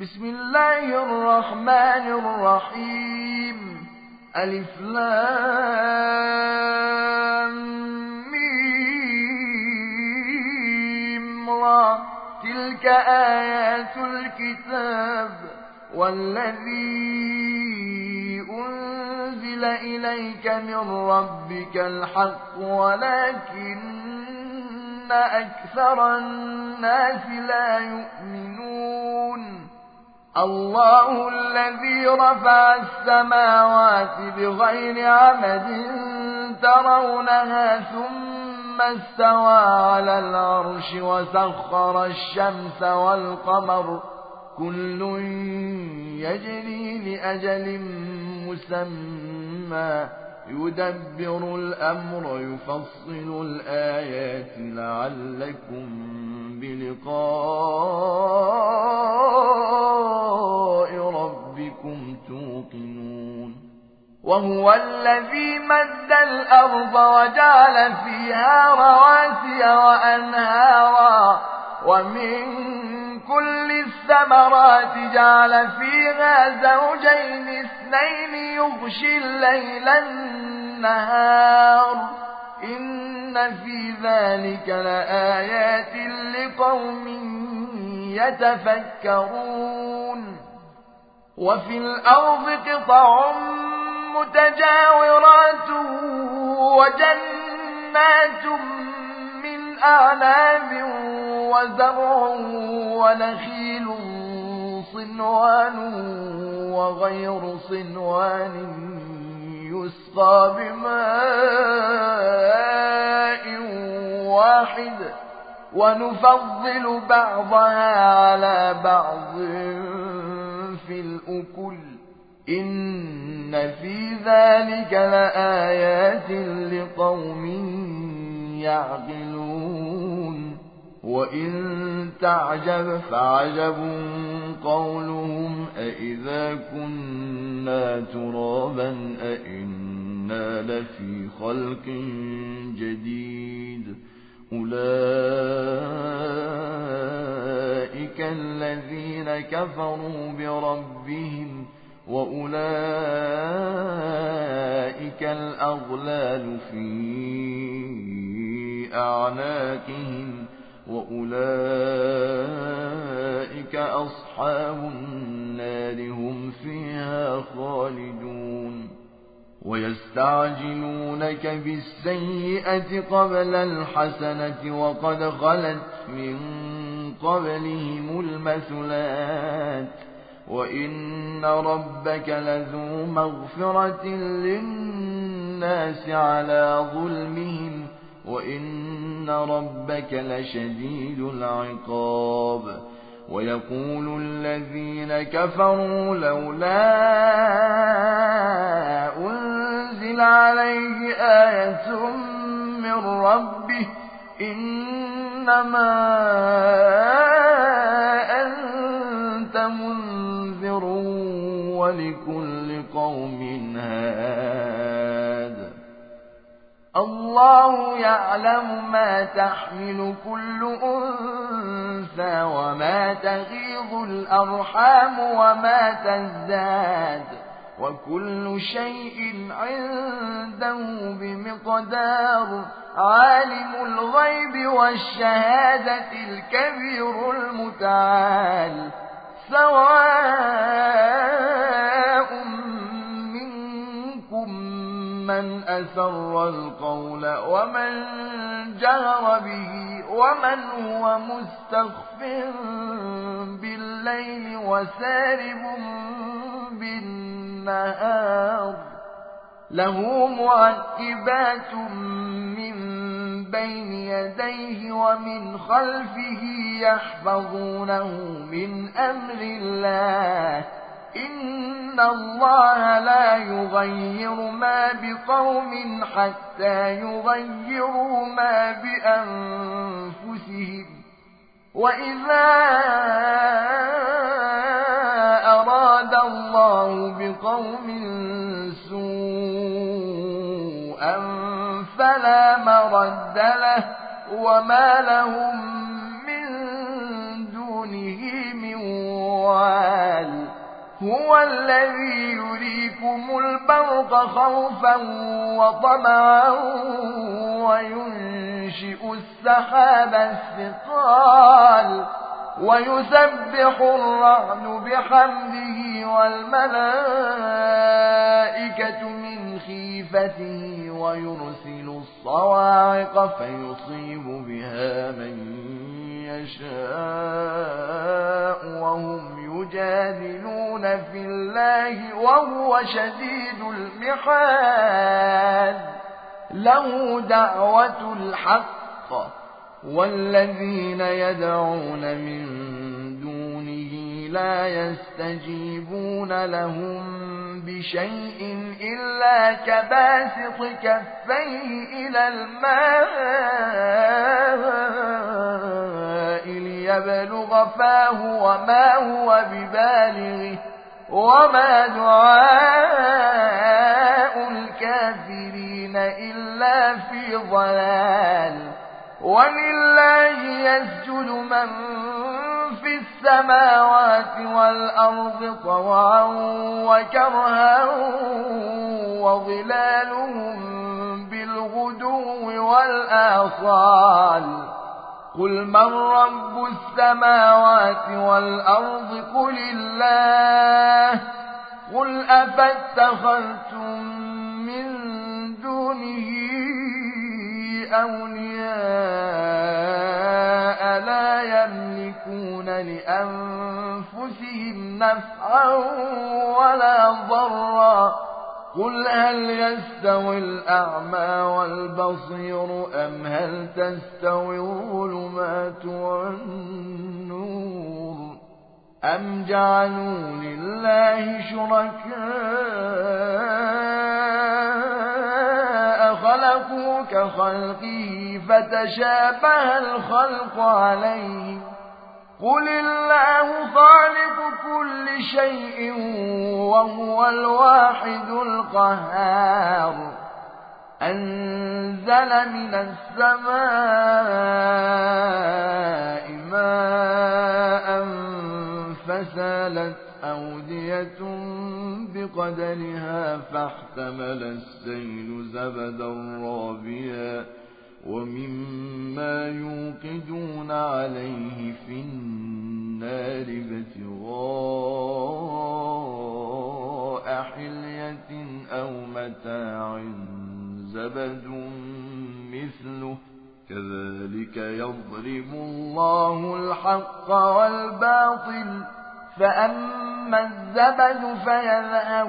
بسم الله الرحمن الرحيم. ألف لام ميم را. تلك آيات الكتاب والذي أنزل إليك من ربك الحق ولكن أكثر الناس لا يؤمنون. الله الذي رفع السماوات بغير عمد ترونها ثم استوى على العرش وسخر الشمس والقمر كل يجري لأجل مسمى يدبر الأمر يفصل الآيات لعلكم بلقاء ربكم توقنون. وهو الذي مد الأرض وجعل فيها رواسي وأنهارا ومن كل الثمرات جعل فيها زوجين اثنين يغشي الليل النهار إن في ذلك لآيات لقوم يتفكرون. وفي الأرض قطع متجاورات وجنات من أعناب وزرع ونخيل صنوان وغير صنوان يسقى بماء واحد ونفضل بعضها على بعض في الأكل إن في ذلك لآيات لقوم يعقلون. وإن تعجب فعجب قولهم أإذا كنا ترابا أإنا لفي خلق جديد أولئك الذين كفروا بربهم وأولئك الأغلال في أعناقهم وأولئك أصحاب النار هم فيها خالدون. ويستعجلونك بالسيئة قبل الحسنة وقد خلت من قبلهم المثلات وإن ربك لذو مغفرة للناس على ظلمهم وإن ربك لشديد العقاب. ويقول الذين كفروا لولا أنزل عليه آية من ربه إنما أنت منذر ولكل قوم هاد. الله يعلم ما تحمل كل أنثى وما تغيض الأرحام وما تزداد وكل شيء عنده بمقدار. عالم الغيب والشهادة الكبير المتعال. سواء منكم من أسر القول ومن جهر به ومن هو مستخف بالليل وسارب بالنهار. له معقبات من بين يديه ومن خلفه يحفظونه من أمر الله. إن الله لا يغير ما بقوم حتى يغيروا ما بأنفسهم. وإذا أراد الله بقوم سوءا فلا مرد له وما لهم من دونه من وال. هو الذي يريكم البرق خوفا وطمعا وينشئ السحاب الثقال ويسبح الرعد بحمده والملائكة من خيفته ويرسل الصواعق فيصيب بها من يشاء وهم يجادلون في الله وهو شديد المحال له دعوة الحق والذين يدعون من دونه لا يستجيبون لهم بشيء إلا كباسط كفيه إلى الماء ليبلغ فاه وما هو ببالغه وما دعاء الكافرين إلا في ضلال ولله يسجد من في السماوات والأرض طوعا وكرها وظلالهم بالغدو والآصال قل من رب السماوات والأرض قل الله قل أفاتخذتم من دونه أولياء لا يملكون لأنفسهم نفعا ولا ضرا قل هل يستوي الأعمى والبصير أم هل تستوي الظلمات والنور أم جعلوا لله شركاء خلقوا كخلقه فتشابه الخلق عليهم قل الله خالق كل شيء وهو الواحد القهار أنزل من السماء ماء فسالت أودية بقدرها فاحتمل السيل زبدا رابيا ومما يوقدون عليه في النار ابتغاء حلية أو متاع زبد مثله كذلك يضرب الله الحق والباطل فأما الزبد فيذهب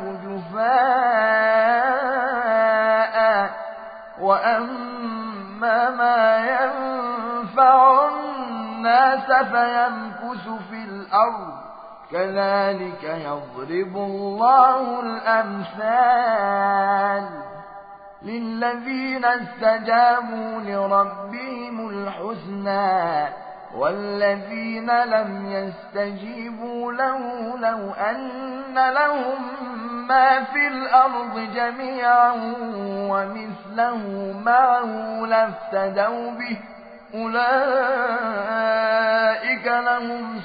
جفاء وأما ما ينفع الناس فيمكث في الأرض كذلك يضرب الله الأمثال للذين استجابوا لربهم الحسنى والذين لم يستجيبوا له لو أن لهم ما في الأرض جميعا ومثله معه لافتدوا به أولئك لهم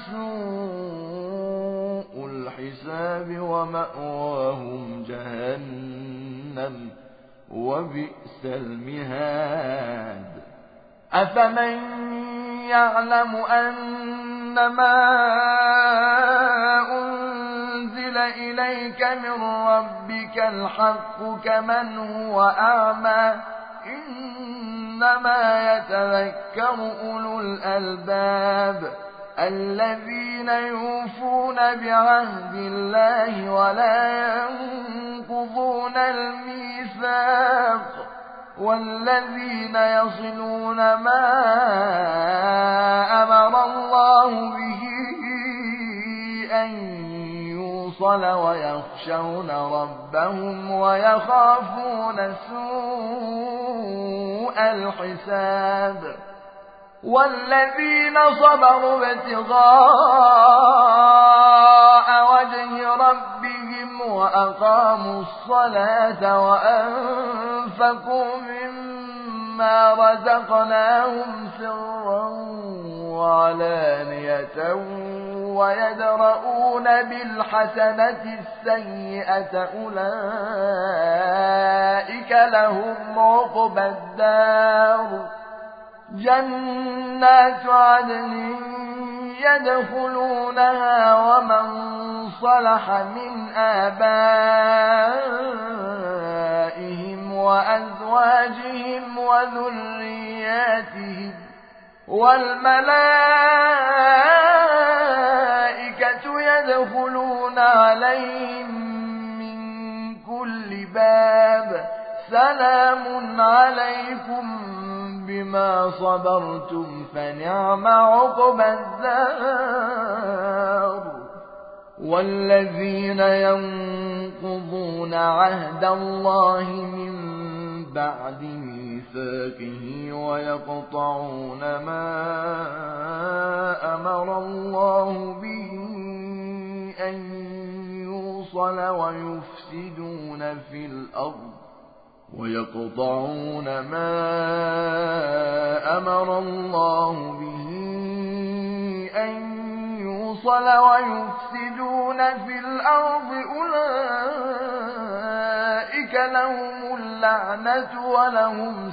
سوء الحساب ومأواهم جهنم وبئس المهاد أفمن يعلم أنما أنزل إليك من ربك الحق كمن هو أعمى إنما يتذكر أولو الألباب الذين يوفون بعهد الله ولا ينقضون الميثاق والذين يصلون ما أمر الله به أن يوصل ويخشون ربهم ويخافون سوء الحساب والذين صبروا ابتغاء وجه ربهم وأقاموا الصلاة وأنفقوا مما رزقناهم سرا وعلانية ويدرؤون بالحسنة السيئة أولئك لهم عقبى الدار جنات عدن يدخلونها ومن صلح من آبائهم وأزواجهم وذرياتهم والملائكة يدخلون عليهم من كل باب سلام عليكم بما صبرتم فنعم عقبى الدار والذين ينقضون عهد الله من بعد ميثاقه ويقطعون ما أمر الله به أن يوصل ويقطعون ما أمر الله به أن يوصل ويفسدون في الأرض أولئك لهم اللعنة ولهم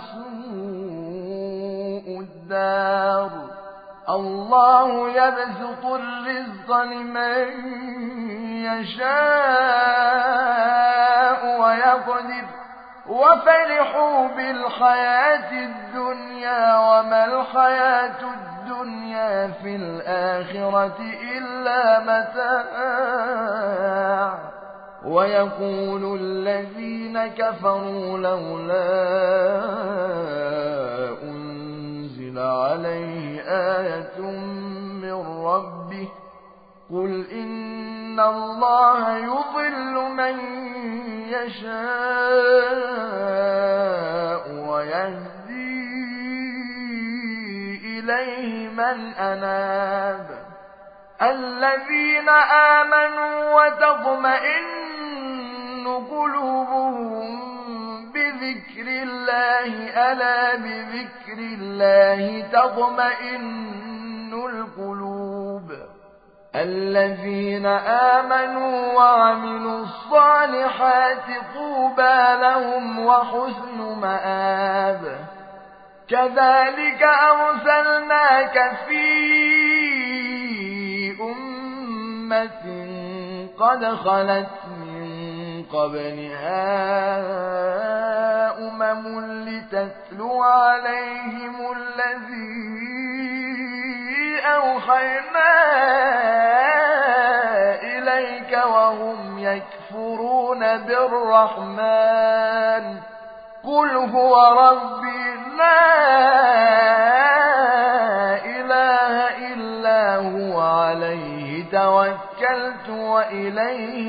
سوء الدار الله يبسط الرزق لمن يشاء ويقدر وفرحوا بالحياة الدنيا وما الحياة الدنيا في الآخرة إلا متاع ويقول الذين كفروا لولا أنزل عليه آية من ربه قل إن الله يضل من يشاء ويهدي إليه من أناب الذين آمنوا وتطمئن قلوبهم بذكر الله ألا بذكر الله تطمئن القلوب الذين آمنوا وعملوا الصالحات طوبى لهم وحسن مآب كذلك أرسلناك في أمة قد خلت من قبلها لتتلو عليهم الذي أوحينا إليك وهم يكفرون بالرحمن قل هو ربي لا إله إلا هو عليه توكلت وإليه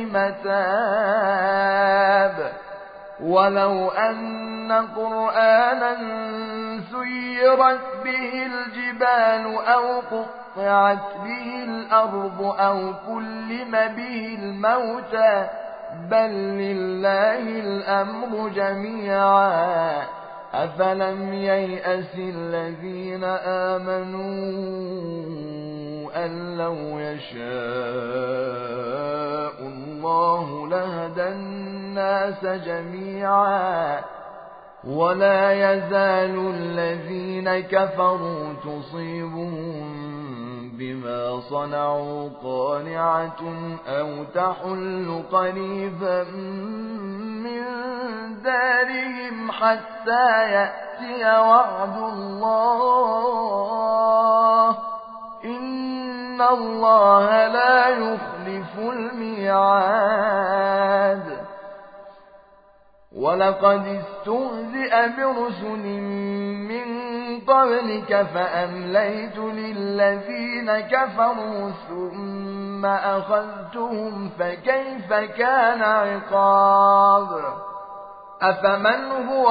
متاب ولو أن قرآنا سيرت به الجبال أو قطعت به الأرض أو كلم به الموتى بل لله الأمر جميعا أفلم ييأس الذين آمنوا أن لو يشاء الله لهدى الناس جميعا ولا يزال الذين كفروا تصيبهم بما صنعوا قانعة أو تحل قريبا من دارهم حتى يأتي وعد الله إن الله لا يخلف الميعاد ولقد استهزئ برسل من قبلك فأمليت للذين كفروا ثم أخذتهم فكيف كان عقاب أفمن هو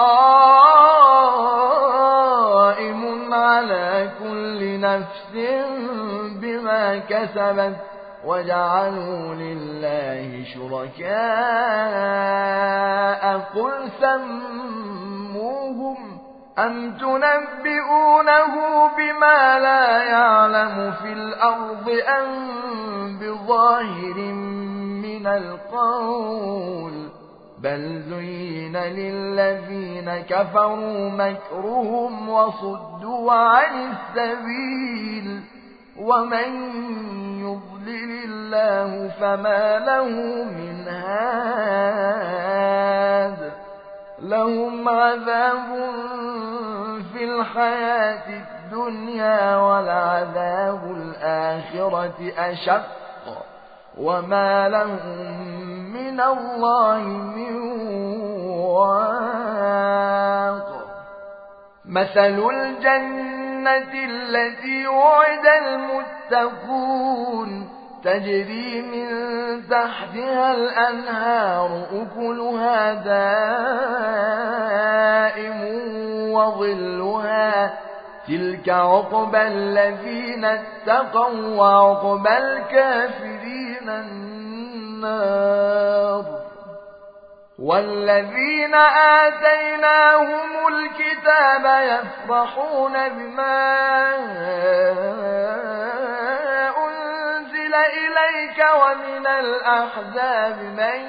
قائم على كل نفس بما كسبت وجعلوا لله شركاء قل سموهم أم تنبئونه بما لا يعلم في الأرض أم بظاهر من القول بل زين للذين كفروا مكرهم وصدوا عن السبيل ومن يضلل الله فما له من هاد لهم عذاب في الحياة الدنيا ولعذاب الآخرة أشق وما لهم من الله من واق مثل الجنة التي وعد المتقون تجري من تحتها الأنهار أكلها دائم وظلها تلك عقبى الذين اتقوا وعقبى الكافرين النار والذين آتيناهم الكتاب يفرحون بما أنزل إليك ومن الأحزاب من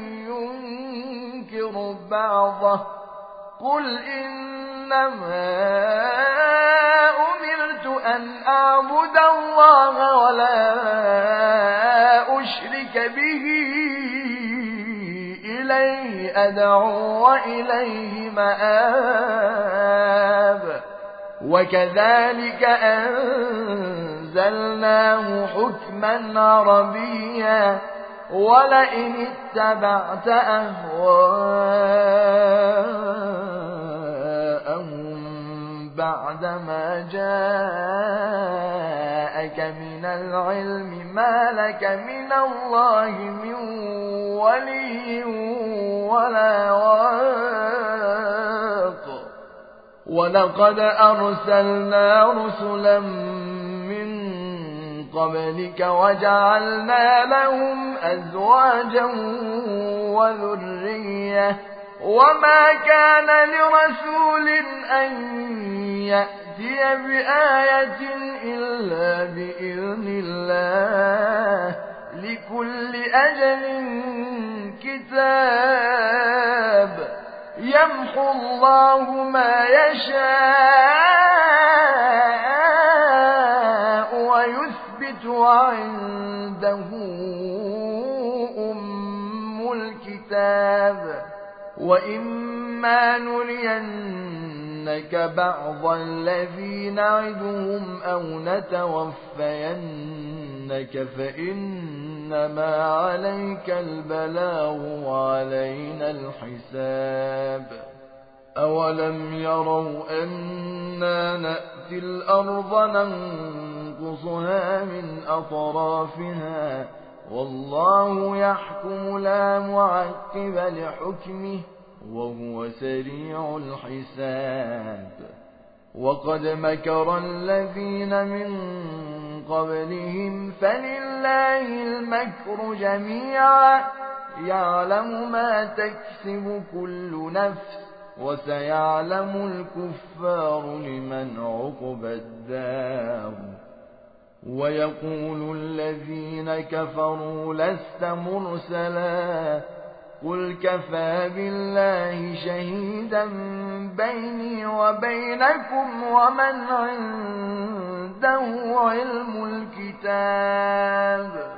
ينكر بعضه قل إنما أمرت أن أعبد الله ولا أشرك به إليه أدعو وإليه مآب وكذلك أنزلناه حكما عربيا ولئن اتبعت أهواءهم بعدما جاءك من العلم ما لك من الله من ولي ولا واق ولقد أرسلنا رسلا من قبلك وجعلنا لهم أزواجا وذرية وما كان لرسول أن يأتي بآية إلا بإذن الله لكل أجل كتاب يمحو الله ما يشاء ويثبت وعنده أم الكتاب وإما نرينك بعض الذي نعدهم أو نتوفينك فإنما عليك البلاغ وعلينا الحساب أولم يروا أنا نأتي الأرض ننقصها من أطرافها والله يحكم لا معقب لحكمه وهو سريع الحساب وقد مكر الذين من قبلهم فلله المكر جميعا يعلم ما تكسب كل نفس وسيعلم الكفار لمن عقبى الدار ويقول الذين كفروا لست مرسلا قل كفى بالله شهيدا بيني وبينكم ومن عنده علم الكتاب